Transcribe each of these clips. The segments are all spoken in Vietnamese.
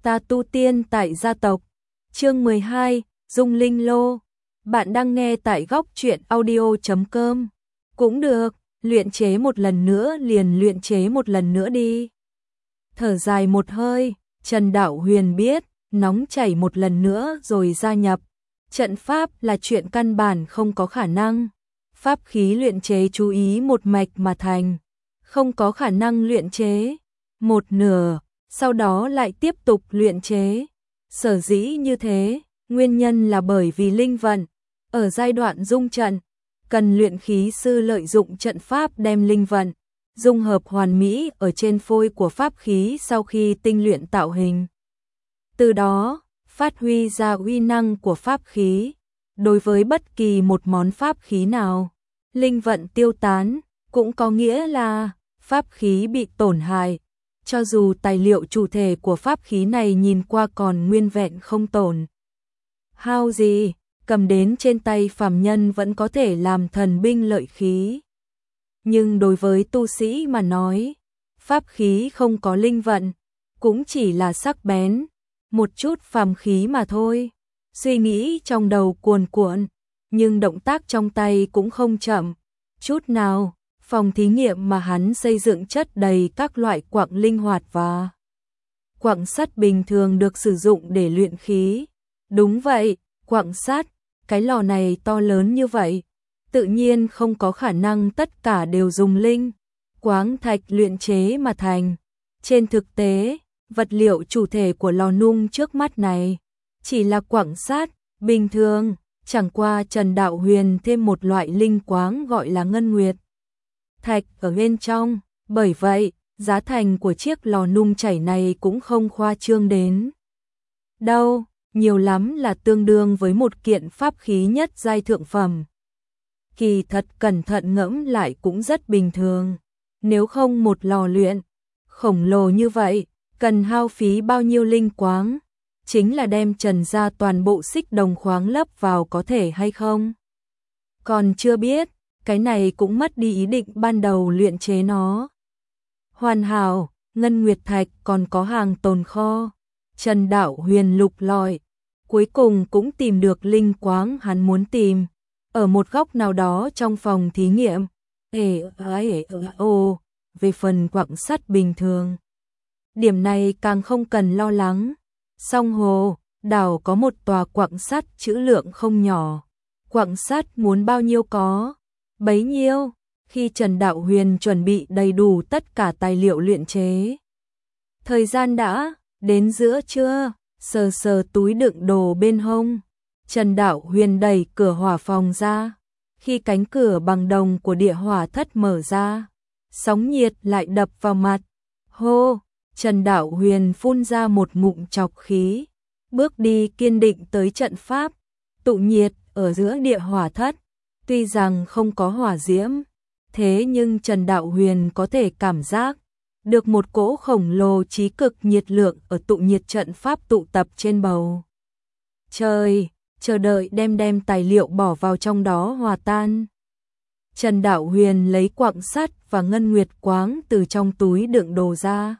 Ta tu tiên tại gia tộc. Chương 12, Dung Linh Lô. Bạn đang nghe tại góc truyện audio.com. Cũng được, luyện chế một lần nữa liền luyện chế một lần nữa đi. Thở dài một hơi, Trần Đạo Huyền biết, nóng chảy một lần nữa rồi gia nhập. Trận pháp là chuyện căn bản không có khả năng. Pháp khí luyện chế chú ý một mạch mà thành. Không có khả năng luyện chế một nửa, sau đó lại tiếp tục luyện chế. Sở dĩ như thế, nguyên nhân là bởi vì linh vận, ở giai đoạn dung trận, cần luyện khí sư lợi dụng trận pháp đem linh vận, dung hợp hoàn mỹ ở trên phôi của pháp khí sau khi tinh luyện tạo hình. Từ đó, phát huy ra uy năng của pháp khí. Đối với bất kỳ một món pháp khí nào, linh vận tiêu tán, cũng có nghĩa là pháp khí bị tổn hại. Cho dù tài liệu chủ thể của pháp khí này nhìn qua còn nguyên vẹn không tổn hao gì, cầm đến trên tay phàm nhân vẫn có thể làm thần binh lợi khí. Nhưng đối với tu sĩ mà nói, pháp khí không có linh vận, cũng chỉ là sắc bén, một chút phàm khí mà thôi. Suy nghĩ trong đầu cuồn cuộn, nhưng động tác trong tay cũng không chậm chút nào. Phòng thí nghiệm mà hắn xây dựng chất đầy các loại quặng linh hoạt và quặng sắt bình thường được sử dụng để luyện khí. Đúng vậy, quặng sắt, cái lò này to lớn như vậy, tự nhiên không có khả năng tất cả đều dùng linh quáng thạch luyện chế mà thành. Trên thực tế, vật liệu chủ thể của lò nung trước mắt này chỉ là quặng sắt bình thường, chẳng qua Trần Đạo Huyền thêm một loại linh quáng gọi là ngân nguyệt thạch ở bên trong, bởi vậy, giá thành của chiếc lò nung chảy này cũng không khoa trương đến đâu, nhiều lắm là tương đương với một kiện pháp khí nhất giai thượng phẩm. Kỳ thật cẩn thận ngẫm lại cũng rất bình thường, nếu không một lò luyện khổng lồ như vậy, cần hao phí bao nhiêu linh quáng, chính là đem Trần ra toàn bộ xích đồng khoáng lấp vào có thể hay không? Còn chưa biết. Cái này cũng mất đi ý định ban đầu luyện chế nó. Hoàn hảo, ngân nguyệt thạch còn có hàng tồn kho. Trần Đạo Huyền lục lọi, cuối cùng cũng tìm được linh quáng hắn muốn tìm. Ở một góc nào đó trong phòng thí nghiệm. Về phần quặng sắt bình thường, điểm này càng không cần lo lắng. Song hồ, đảo có một tòa quặng sắt trữ lượng không nhỏ. Quặng sắt muốn bao nhiêu có bấy nhiêu. Khi Trần Đạo Huyền chuẩn bị đầy đủ tất cả tài liệu luyện chế, thời gian đã đến giữa trưa, sờ sờ túi đựng đồ bên hông, Trần Đạo Huyền đẩy cửa hỏa phòng ra. Khi cánh cửa bằng đồng của địa hỏa thất mở ra, sóng nhiệt lại đập vào mặt. Hô, Trần Đạo Huyền phun ra một ngụm trọc khí, bước đi kiên định tới trận pháp tụ nhiệt ở giữa địa hỏa thất. Tuy rằng không có hỏa diễm, thế nhưng Trần Đạo Huyền có thể cảm giác được một cỗ khổng lồ chí cực nhiệt lượng ở tụ nhiệt trận pháp tụ tập trên bầu trời, chờ đợi đem tài liệu bỏ vào trong đó hòa tan. Trần Đạo Huyền lấy quặng sắt và ngân nguyệt quáng từ trong túi đựng đồ ra.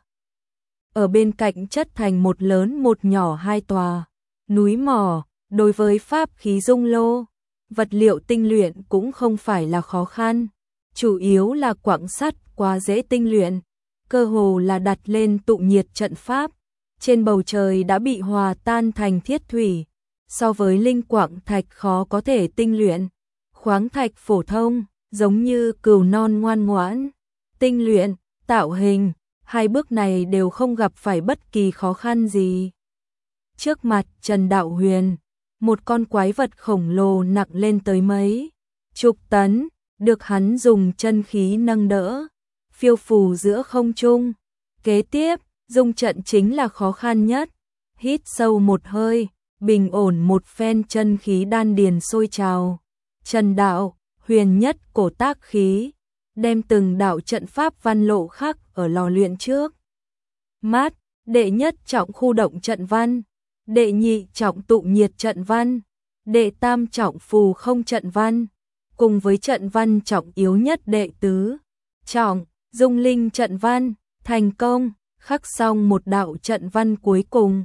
Ở bên cạnh chất thành một lớn một nhỏ hai tòa núi mỏ. Đối với pháp khí dung lô, vật liệu tinh luyện cũng không phải là khó khăn, chủ yếu là quặng sắt quá dễ tinh luyện, cơ hồ là đặt lên tụ nhiệt trận pháp, trên bầu trời đã bị hòa tan thành thiết thủy. So với linh quặng thạch khó có thể tinh luyện, khoáng thạch phổ thông, giống như cừu non ngoan ngoãn, tinh luyện, tạo hình, hai bước này đều không gặp phải bất kỳ khó khăn gì. Trước mặt Trần Đạo Huyền, một con quái vật khổng lồ nặng lên tới mấy chục tấn, được hắn dùng chân khí nâng đỡ, phiêu phù giữa không trung. Kế tiếp, dung trận chính là khó khăn nhất. Hít sâu một hơi, bình ổn một phen chân khí đan điền sôi trào. Trần Đạo Huyền nhất cổ tác khí, đem từng đạo trận pháp văn lộ khắc ở lò luyện trước mắt. Đệ nhất trọng khu động trận văn, đệ nhị trọng tụ nhiệt trận văn, đệ tam trọng phù không trận văn, cùng với trận văn trọng yếu nhất đệ tứ trọng dung linh trận văn, thành công khắc xong một đạo trận văn cuối cùng.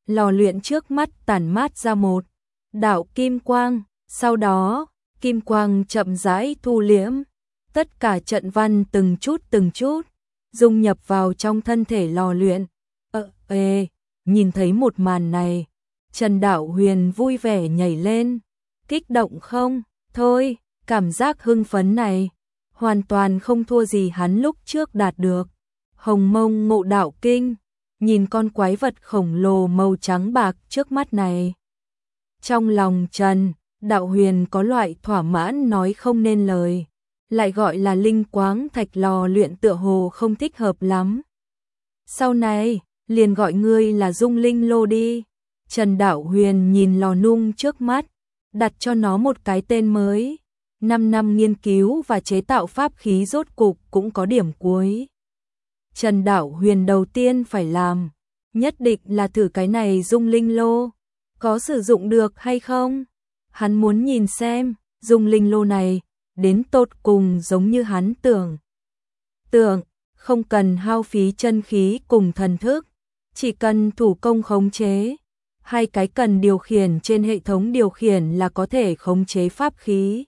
lò luyện trước mắt tản mát ra một đạo kim quang, sau đó, kim quang chậm rãi thu liễm, tất cả trận văn từng chút dung nhập vào trong thân thể lò luyện. Nhìn thấy một màn này, Trần Đạo Huyền vui vẻ nhảy lên, kích động không? Thôi, cảm giác hưng phấn này hoàn toàn không thua gì hắn lúc trước đạt được. Hồng Mông Ngộ Đạo Kinh, nhìn con quái vật khổng lồ màu trắng bạc trước mắt này. Trong lòng Trần Đạo Huyền có loại thỏa mãn nói không nên lời, lại gọi là linh quáng thạch lò luyện tựa hồ không thích hợp lắm. Sau này, liền gọi ngươi là Dung Linh Lô đi. Trần Đạo Huyền nhìn lò nung trước mắt, đặt cho nó một cái tên mới. 5 năm nghiên cứu và chế tạo pháp khí rốt cục cũng có điểm cuối. Trần Đạo Huyền đầu tiên phải làm, nhất định là thử cái này Dung Linh Lô, có sử dụng được hay không? Hắn muốn nhìn xem, Dung Linh Lô này, đến tột cùng giống như hắn tưởng, không cần hao phí chân khí cùng thần thức, chỉ cần thủ công khống chế, hay cái cần điều khiển trên hệ thống điều khiển là có thể khống chế pháp khí.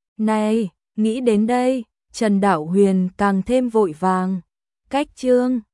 Này, nghĩ đến đây, Trần Đạo Huyền càng thêm vội vàng. Cách chương